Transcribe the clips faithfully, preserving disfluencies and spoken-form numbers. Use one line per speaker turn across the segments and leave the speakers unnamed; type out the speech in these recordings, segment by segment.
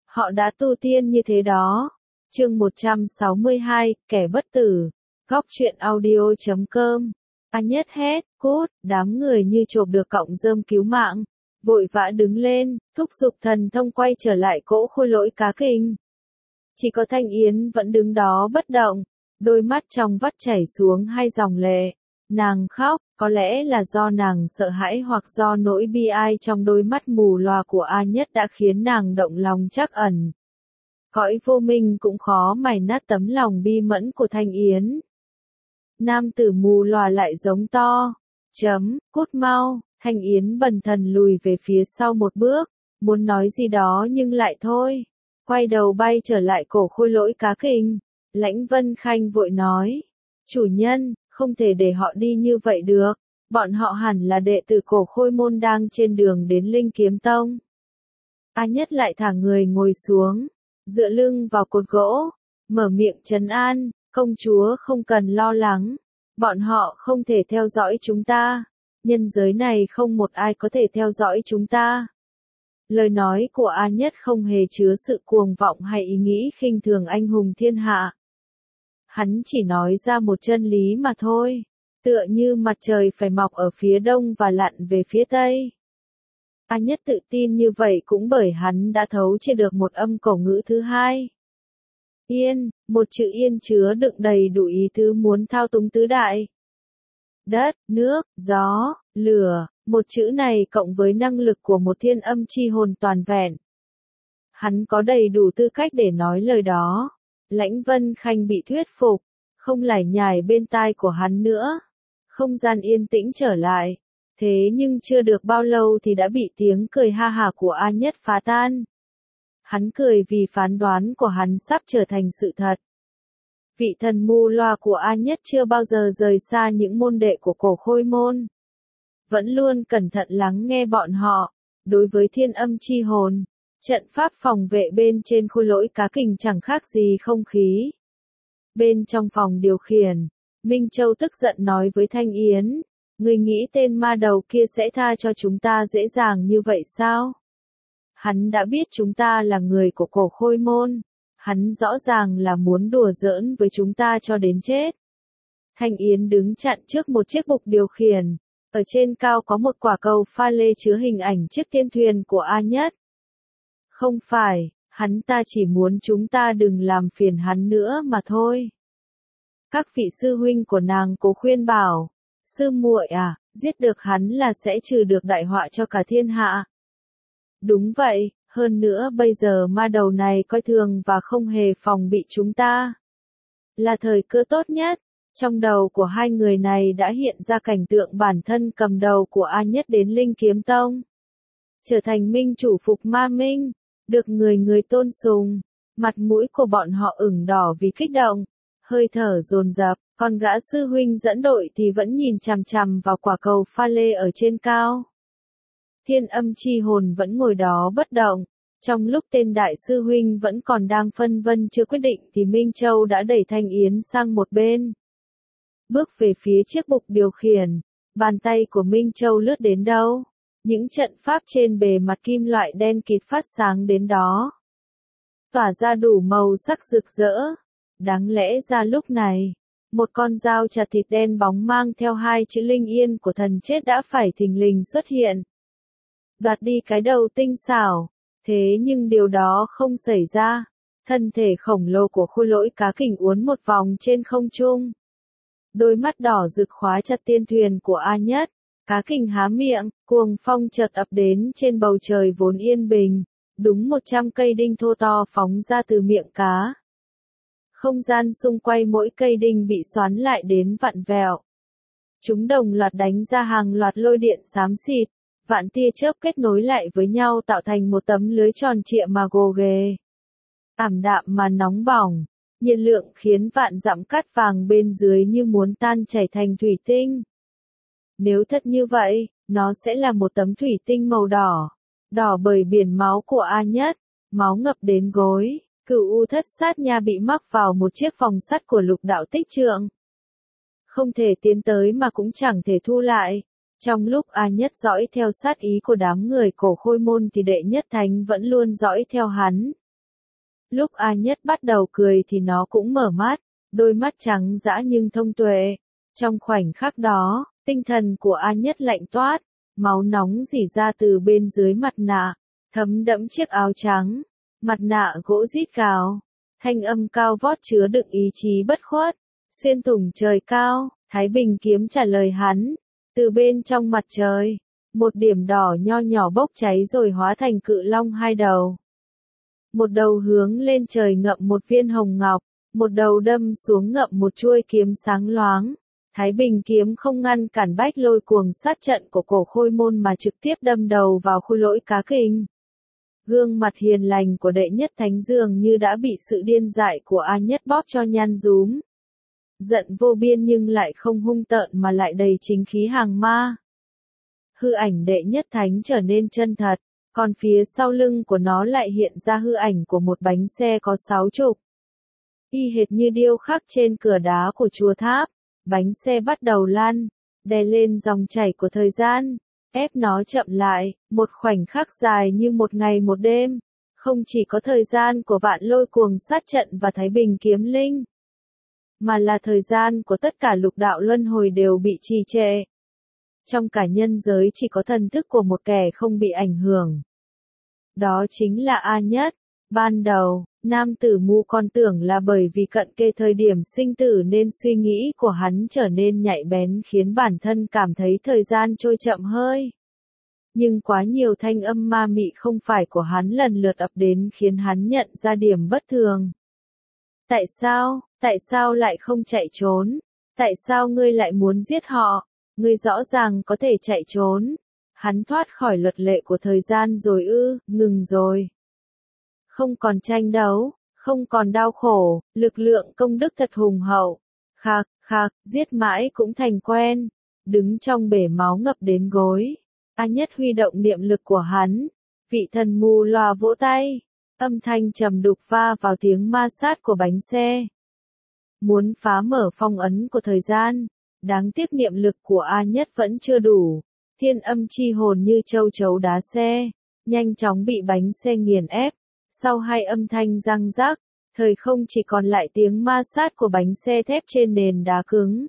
Họ đã tu tiên như thế đó. Chương một trăm sáu mươi hai, kẻ bất tử. Góc truyện audio chấm com. A Nhất hét, cút, đám người như chộp được cọng rơm cứu mạng, vội vã đứng lên, thúc giục thần thông quay trở lại cỗ khôi lỗi cá kình. Chỉ có Thanh Yến vẫn đứng đó bất động, đôi mắt trong vắt chảy xuống hai dòng lệ. Nàng khóc, có lẽ là do nàng sợ hãi hoặc do nỗi bi ai trong đôi mắt mù lòa của A Nhất đã khiến nàng động lòng trắc ẩn. Cõi vô minh cũng khó mài nát tấm lòng bi mẫn của Thanh Yến. Nam tử mù lòa lại giống to. Chấm, cút mau. Thanh Yến bần thần lùi về phía sau một bước, muốn nói gì đó nhưng lại thôi. Quay đầu bay trở lại cổ khôi lỗi cá kình. Lãnh Vân Khanh vội nói. Chủ nhân, không thể để họ đi như vậy được. Bọn họ hẳn là đệ tử cổ khôi môn đang trên đường đến Linh Kiếm Tông. A Nhất lại thả người ngồi xuống, dựa lưng vào cột gỗ, mở miệng trấn an, công chúa không cần lo lắng. Bọn họ không thể theo dõi chúng ta. Nhân giới này không một ai có thể theo dõi chúng ta. Lời nói của A Nhất không hề chứa sự cuồng vọng hay ý nghĩ khinh thường anh hùng thiên hạ. Hắn chỉ nói ra một chân lý mà thôi, tựa như mặt trời phải mọc ở phía đông và lặn về phía tây. A Nhất tự tin như vậy cũng bởi hắn đã thấu chia được một âm cổ ngữ thứ hai. Yên, một chữ yên chứa đựng đầy đủ ý tứ muốn thao túng tứ đại. Đất, nước, gió, lửa, một chữ này cộng với năng lực của một thiên âm chi hồn toàn vẹn. Hắn có đầy đủ tư cách để nói lời đó. Lãnh Vân Khanh bị thuyết phục, không lải nhải bên tai của hắn nữa. Không gian yên tĩnh trở lại. Thế nhưng chưa được bao lâu thì đã bị tiếng cười ha hả của A Nhất phá tan. Hắn cười vì phán đoán của hắn sắp trở thành sự thật. Vị thần mù loa của A Nhất chưa bao giờ rời xa những môn đệ của cổ khôi môn. Vẫn luôn cẩn thận lắng nghe bọn họ. Đối với thiên âm chi hồn, trận pháp phòng vệ bên trên khôi lỗi cá kình chẳng khác gì không khí. Bên trong phòng điều khiển, Minh Châu tức giận nói với Thanh Yến, người nghĩ tên ma đầu kia sẽ tha cho chúng ta dễ dàng như vậy sao? Hắn đã biết chúng ta là người của cổ khôi môn, hắn rõ ràng là muốn đùa giỡn với chúng ta cho đến chết. Thanh Yến đứng chặn trước một chiếc bục điều khiển, ở trên cao có một quả cầu pha lê chứa hình ảnh chiếc tiên thuyền của A Nhất. Không phải, hắn ta chỉ muốn chúng ta đừng làm phiền hắn nữa mà thôi. Các vị sư huynh của nàng cố khuyên bảo, sư muội à, giết được hắn là sẽ trừ được đại họa cho cả thiên hạ. Đúng vậy, hơn nữa bây giờ ma đầu này coi thường và không hề phòng bị chúng ta. Là thời cơ tốt nhất. Trong đầu của hai người này đã hiện ra cảnh tượng bản thân cầm đầu của A Nhất đến Linh Kiếm Tông. Trở thành minh chủ phục ma minh, được người người tôn sùng. Mặt mũi của bọn họ ửng đỏ vì kích động, hơi thở dồn dập, còn gã sư huynh dẫn đội thì vẫn nhìn chằm chằm vào quả cầu pha lê ở trên cao. Thiên âm chi hồn vẫn ngồi đó bất động. Trong lúc tên đại sư huynh vẫn còn đang phân vân chưa quyết định thì Minh Châu đã đẩy Thanh Yến sang một bên. Bước về phía chiếc bục điều khiển, bàn tay của Minh Châu lướt đến đâu, những trận pháp trên bề mặt kim loại đen kịt phát sáng đến đó. Tỏa ra đủ màu sắc rực rỡ. Đáng lẽ ra lúc này, một con dao chặt thịt đen bóng mang theo hai chữ linh yên của thần chết đã phải thình lình xuất hiện. Đoạt đi cái đầu tinh xảo, thế nhưng điều đó không xảy ra. Thân thể khổng lồ của khôi lỗi cá kình uốn một vòng trên không trung. Đôi mắt đỏ rực khóa chặt tiên thuyền của A Nhất, cá kình há miệng, cuồng phong chợt ập đến trên bầu trời vốn yên bình, đúng một trăm cây đinh thô to phóng ra từ miệng cá. Không gian xung quanh mỗi cây đinh bị xoắn lại đến vặn vẹo. Chúng đồng loạt đánh ra hàng loạt lôi điện xám xịt, vạn tia chớp kết nối lại với nhau tạo thành một tấm lưới tròn trịa mà gồ ghề. Ảm đạm mà nóng bỏng. Nhiệt lượng khiến vạn dặm cát vàng bên dưới như muốn tan chảy thành thủy tinh. Nếu thật như vậy, nó sẽ là một tấm thủy tinh màu đỏ. Đỏ bởi biển máu của A Nhất, máu ngập đến gối. Cửu U Thất Sát Nha bị mắc vào một chiếc vòng sắt của Lục Đạo Tích Trượng. Không thể tiến tới mà cũng chẳng thể thu lại. Trong lúc A Nhất dõi theo sát ý của đám người cổ khôi môn thì đệ nhất thánh vẫn luôn dõi theo hắn. Lúc A Nhất bắt đầu cười thì nó cũng mở mắt, đôi mắt trắng dã nhưng thông tuệ. Trong khoảnh khắc đó, tinh thần của A Nhất lạnh toát, máu nóng rỉ ra từ bên dưới mặt nạ, thấm đẫm chiếc áo trắng, mặt nạ gỗ rít gào, thanh âm cao vót chứa đựng ý chí bất khuất, xuyên thủng trời cao. Thái Bình kiếm trả lời hắn, từ bên trong mặt trời, một điểm đỏ nho nhỏ bốc cháy rồi hóa thành cự long hai đầu. Một đầu hướng lên trời ngậm một viên hồng ngọc, một đầu đâm xuống ngậm một chuôi kiếm sáng loáng. Thái Bình kiếm không ngăn cản bách lôi cuồng sát trận của cổ Khôi Môn mà trực tiếp đâm đầu vào khôi lỗi cá kình. Gương mặt hiền lành của đệ nhất thánh dường như đã bị sự điên dại của A Nhất bóp cho nhăn rúm. Giận vô biên nhưng lại không hung tợn mà lại đầy chính khí hàng ma. Hư ảnh đệ nhất thánh trở nên chân thật, còn phía sau lưng của nó lại hiện ra hư ảnh của một bánh xe có sáu trục. Y hệt như điêu khắc trên cửa đá của chùa tháp, bánh xe bắt đầu lăn, đè lên dòng chảy của thời gian, ép nó chậm lại, một khoảnh khắc dài như một ngày một đêm. Không chỉ có thời gian của vạn lôi cuồng sát trận và Thái Bình kiếm linh, mà là thời gian của tất cả lục đạo luân hồi đều bị trì trệ. Trong cả nhân giới chỉ có thần thức của một kẻ không bị ảnh hưởng. Đó chính là A Nhất. Ban đầu, nam tử mù còn tưởng là bởi vì cận kề thời điểm sinh tử nên suy nghĩ của hắn trở nên nhạy bén khiến bản thân cảm thấy thời gian trôi chậm hơi. Nhưng quá nhiều thanh âm ma mị không phải của hắn lần lượt ập đến khiến hắn nhận ra điểm bất thường. Tại sao, tại sao lại không chạy trốn? Tại sao ngươi lại muốn giết họ? Ngươi rõ ràng có thể chạy trốn. Hắn thoát khỏi luật lệ của thời gian rồi ư, ngừng rồi. Không còn tranh đấu, không còn đau khổ, lực lượng công đức thật hùng hậu. Khạc, khạc, giết mãi cũng thành quen. Đứng trong bể máu ngập đến gối. A Nhất huy động niệm lực của hắn. Vị thần mù lòa vỗ tay. Âm thanh trầm đục va vào tiếng ma sát của bánh xe. Muốn phá mở phong ấn của thời gian. Đáng tiếc niệm lực của A Nhất vẫn chưa đủ. Thiên âm chi hồn như châu chấu đá xe. Nhanh chóng bị bánh xe nghiền ép. Sau hai âm thanh răng rác, thời không chỉ còn lại tiếng ma sát của bánh xe thép trên nền đá cứng.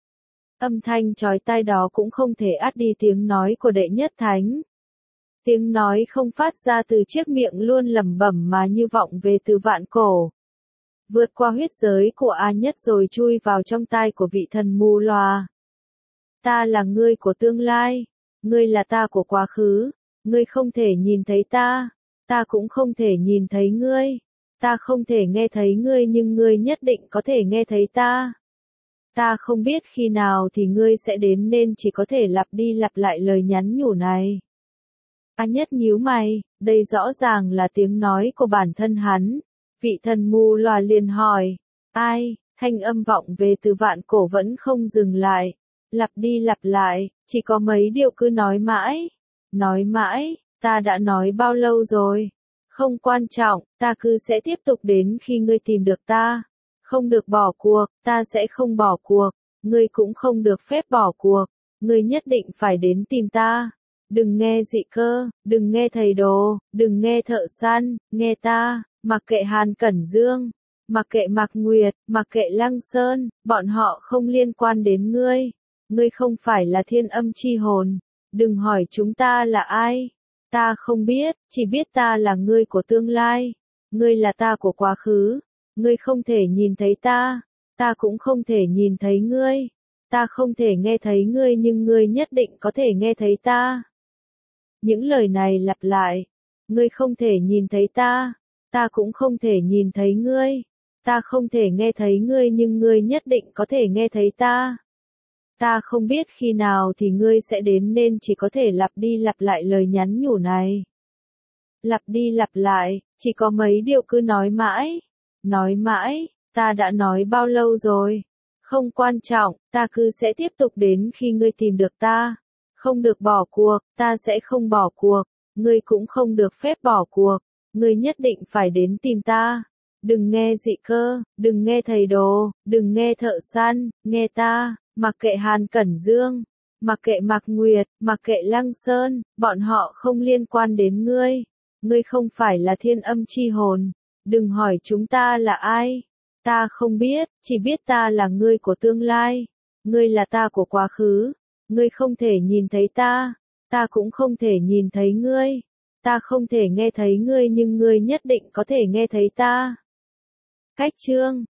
Âm thanh chói tai đó cũng không thể át đi tiếng nói của đệ nhất thánh. Tiếng nói không phát ra từ chiếc miệng luôn lẩm bẩm mà như vọng về từ vạn cổ. Vượt qua huyết giới của A Nhất rồi chui vào trong tai của vị thần mù loà. Ta là ngươi của tương lai, ngươi là ta của quá khứ, ngươi không thể nhìn thấy ta, ta cũng không thể nhìn thấy ngươi, ta không thể nghe thấy ngươi nhưng ngươi nhất định có thể nghe thấy ta. Ta không biết khi nào thì ngươi sẽ đến nên chỉ có thể lặp đi lặp lại lời nhắn nhủ này. A Nhất nhíu mày, đây rõ ràng là tiếng nói của bản thân hắn. Vị thần mù lòa liền hỏi, ai, thanh âm vọng về từ vạn cổ vẫn không dừng lại, lặp đi lặp lại, chỉ có mấy điều cứ nói mãi, nói mãi, ta đã nói bao lâu rồi, không quan trọng, ta cứ sẽ tiếp tục đến khi ngươi tìm được ta, không được bỏ cuộc, ta sẽ không bỏ cuộc, ngươi cũng không được phép bỏ cuộc, ngươi nhất định phải đến tìm ta. Đừng nghe dị cơ, đừng nghe thầy đồ, đừng nghe thợ săn, nghe ta, mặc kệ Hàn Cẩn Dương, mặc kệ Mạc Nguyệt, mặc kệ Lăng Sơn, bọn họ không liên quan đến ngươi. Ngươi không phải là thiên âm chi hồn, đừng hỏi chúng ta là ai. Ta không biết, chỉ biết ta là ngươi của tương lai. Ngươi là ta của quá khứ. Ngươi không thể nhìn thấy ta, ta cũng không thể nhìn thấy ngươi. Ta không thể nghe thấy ngươi nhưng ngươi nhất định có thể nghe thấy ta. Những lời này lặp lại. Ngươi không thể nhìn thấy ta, ta cũng không thể nhìn thấy ngươi. Ta không thể nghe thấy ngươi nhưng ngươi nhất định có thể nghe thấy ta. Ta không biết khi nào thì ngươi sẽ đến nên chỉ có thể lặp đi lặp lại lời nhắn nhủ này. Lặp đi lặp lại, chỉ có mấy điều cứ nói mãi. Nói mãi, ta đã nói bao lâu rồi. Không quan trọng, ta cứ sẽ tiếp tục đến khi ngươi tìm được ta. Không được bỏ cuộc, ta sẽ không bỏ cuộc. Ngươi cũng không được phép bỏ cuộc. Ngươi nhất định phải đến tìm ta. Đừng nghe dị cơ, đừng nghe thầy đồ, đừng nghe thợ săn, nghe ta. Mặc kệ Hàn Cẩn Dương, mặc kệ Mạc Nguyệt, mặc kệ Lăng Sơn, bọn họ không liên quan đến ngươi. Ngươi không phải là thiên âm chi hồn. Đừng hỏi chúng ta là ai. Ta không biết, chỉ biết ta là ngươi của tương lai. Ngươi là ta của quá khứ. Ngươi không thể nhìn thấy ta. Ta cũng không thể nhìn thấy ngươi. Ta không thể nghe thấy ngươi nhưng ngươi nhất định có thể nghe thấy ta. Cách chương